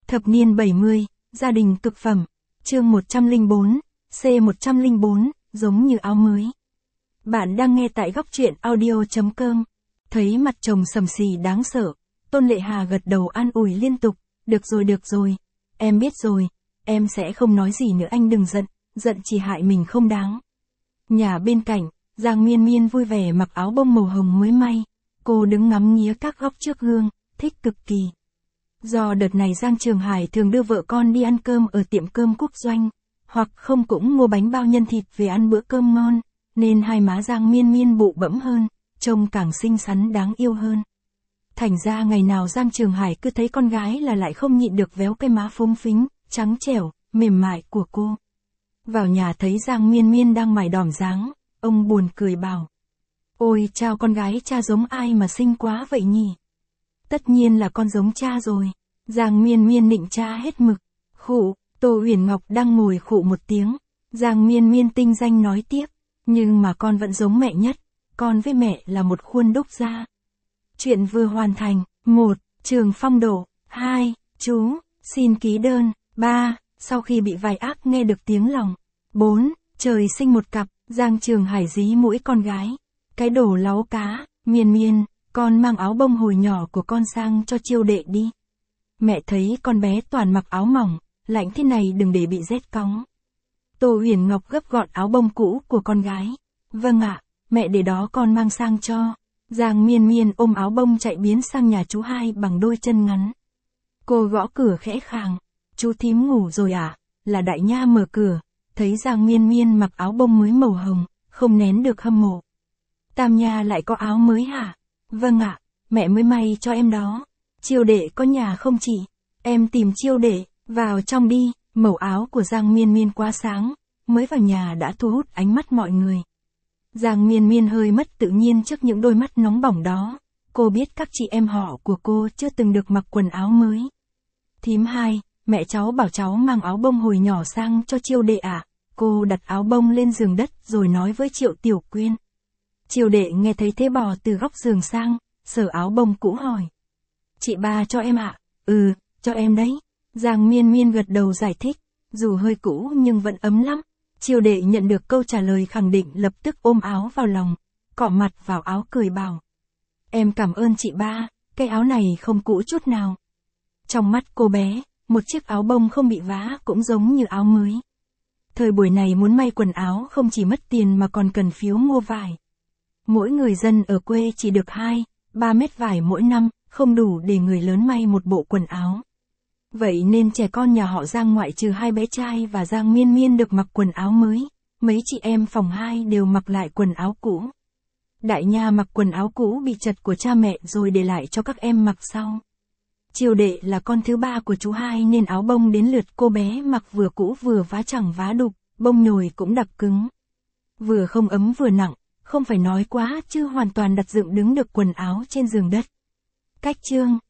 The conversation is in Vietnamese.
Thập niên 70, gia đình cực phẩm. Chương 104, C104, giống như áo mới. Bạn đang nghe tại góc truyện audio.com. Thấy mặt chồng sầm sì đáng sợ, Tôn Lệ Hà gật đầu an ủi liên tục, được rồi, em biết rồi, em sẽ không nói gì nữa, anh đừng giận, giận chỉ hại mình không đáng. Nhà bên cạnh, Giang Miên Miên vui vẻ mặc áo bông màu hồng mới may, cô đứng ngắm nghía các góc trước gương, thích cực kỳ. Do đợt này Giang Trường Hải thường đưa vợ con đi ăn cơm ở tiệm cơm quốc doanh, hoặc không cũng mua bánh bao nhân thịt về ăn bữa cơm ngon, nên hai má Giang Miên Miên bụ bẫm hơn, trông càng xinh xắn đáng yêu hơn. Thành ra ngày nào Giang Trường Hải cứ thấy con gái là lại không nhịn được véo cái má phúng phính, trắng trẻo, mềm mại của cô. Vào nhà thấy Giang Miên Miên đang mải đỏm dáng, ông buồn cười bảo. Ôi chao, con gái cha giống ai mà xinh quá vậy nhỉ? Tất nhiên là con giống cha rồi. Giang Miên Miên nịnh cha hết mực. Khụ, Tô Uyển Ngọc đang ngồi khụ một tiếng. Giang Miên Miên tinh danh nói tiếp. Nhưng mà con vẫn giống mẹ nhất. Con với mẹ là một khuôn đúc ra. Chuyện vừa hoàn thành. 1. Trường phong độ. 2. Chú, xin ký đơn. 3. Sau khi bị vài ác nghe được tiếng lòng. 4. Trời sinh một cặp. Giang Trường Hải dí mũi con gái. Cái đồ láu cá. Miên Miên, con mang áo bông hồi nhỏ của con sang cho Chiêu đệ đi. Mẹ thấy con bé toàn mặc áo mỏng, lạnh thế này đừng để bị rét cóng. Tô Uyển Ngọc gấp gọn áo bông cũ của con gái. Vâng ạ, mẹ để đó con mang sang cho. Giang Miên Miên ôm áo bông chạy biến sang nhà chú hai bằng đôi chân ngắn. Cô gõ cửa khẽ khàng. Chú thím ngủ rồi à? Là Đại Nha mở cửa, thấy Giang Miên Miên mặc áo bông mới màu hồng, không nén được hâm mộ. Tam Nha lại có áo mới hả? Vâng ạ, mẹ mới may cho em đó. Chiêu đệ có nhà không chị? Em tìm Chiêu đệ, vào trong đi. Màu áo của Giang Miên Miên quá sáng, mới vào nhà đã thu hút ánh mắt mọi người. Giang Miên Miên hơi mất tự nhiên trước những đôi mắt nóng bỏng đó. Cô biết các chị em họ của cô chưa từng được mặc quần áo mới. Thím hai, mẹ cháu bảo cháu mang áo bông hồi nhỏ sang cho Chiêu đệ ạ. Cô đặt áo bông lên giường đất rồi nói với Triệu Tiểu Quyên. Chiêu đệ nghe thấy thế bò từ góc giường sang, sờ áo bông cũ hỏi. Chị ba cho em ạ? Ừ, cho em đấy. Giang Miên Miên gật đầu giải thích, dù hơi cũ nhưng vẫn ấm lắm. Chiêu đệ nhận được câu trả lời khẳng định lập tức ôm áo vào lòng, cọ mặt vào áo cười bảo. Em cảm ơn chị ba, cái áo này không cũ chút nào. Trong mắt cô bé, một chiếc áo bông không bị vá cũng giống như áo mới. Thời buổi này muốn may quần áo không chỉ mất tiền mà còn cần phiếu mua vải. Mỗi người dân ở quê chỉ được 2-3 mét vải mỗi năm, không đủ để người lớn may một bộ quần áo. Vậy nên trẻ con nhà họ Giang ngoại trừ hai bé trai và Giang Miên Miên được mặc quần áo mới, mấy chị em phòng 2 đều mặc lại quần áo cũ. Đại Nha mặc quần áo cũ bị chật của cha mẹ rồi để lại cho các em mặc sau. Chiêu đệ là con thứ ba của chú hai nên áo bông đến lượt cô bé mặc vừa cũ vừa vá chẳng vá đục, bông nhồi cũng đặc cứng. Vừa không ấm vừa nặng. Không phải nói quá chứ hoàn toàn đặt dựng đứng được quần áo trên giường đất. Cách chương